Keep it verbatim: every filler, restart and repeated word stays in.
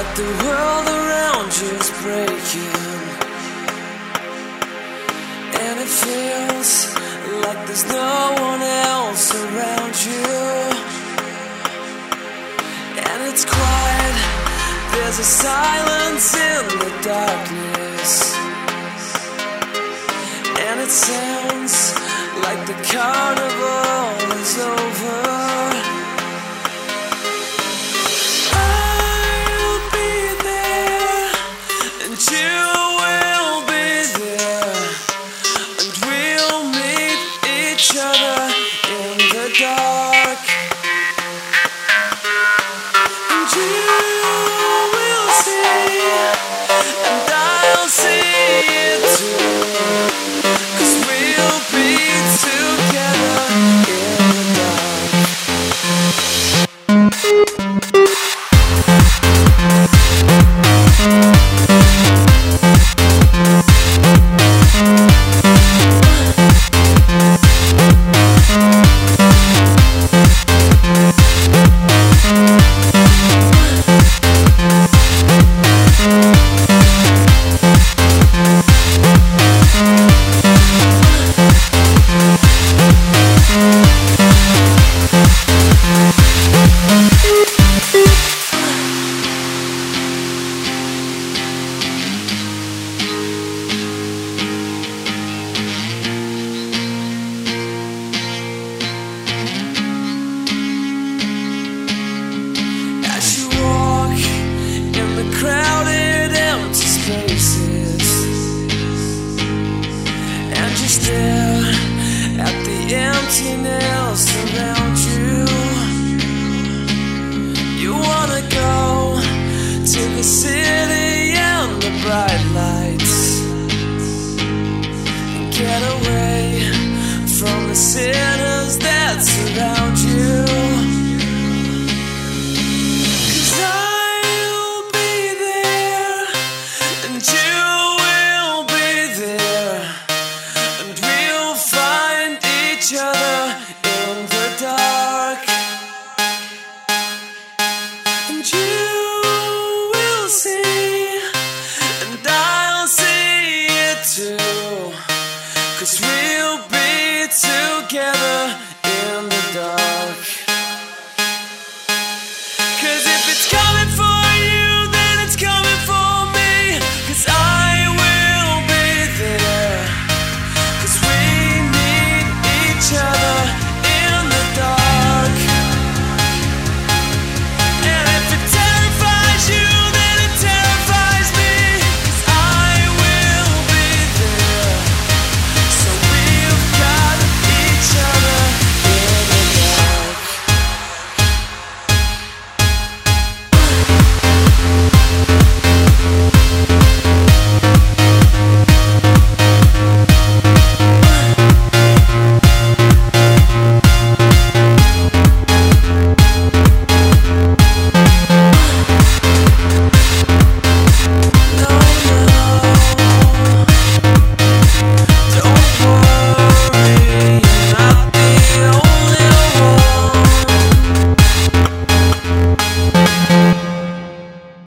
like the world around you is breaking, and it feels like there's no one else around you. And it's quiet, there's a silence in the darkness, and it sounds like the carnival is over. I'll be there, and you will be there, and we'll meet each other in the dark. And you will see, and I'll see it too, 'cause we'll be together in the dark. Crowded, empty spaces, and you stare at the emptiness around you. You wanna go to the city and the bright lights, and get away from the sinners that surround you.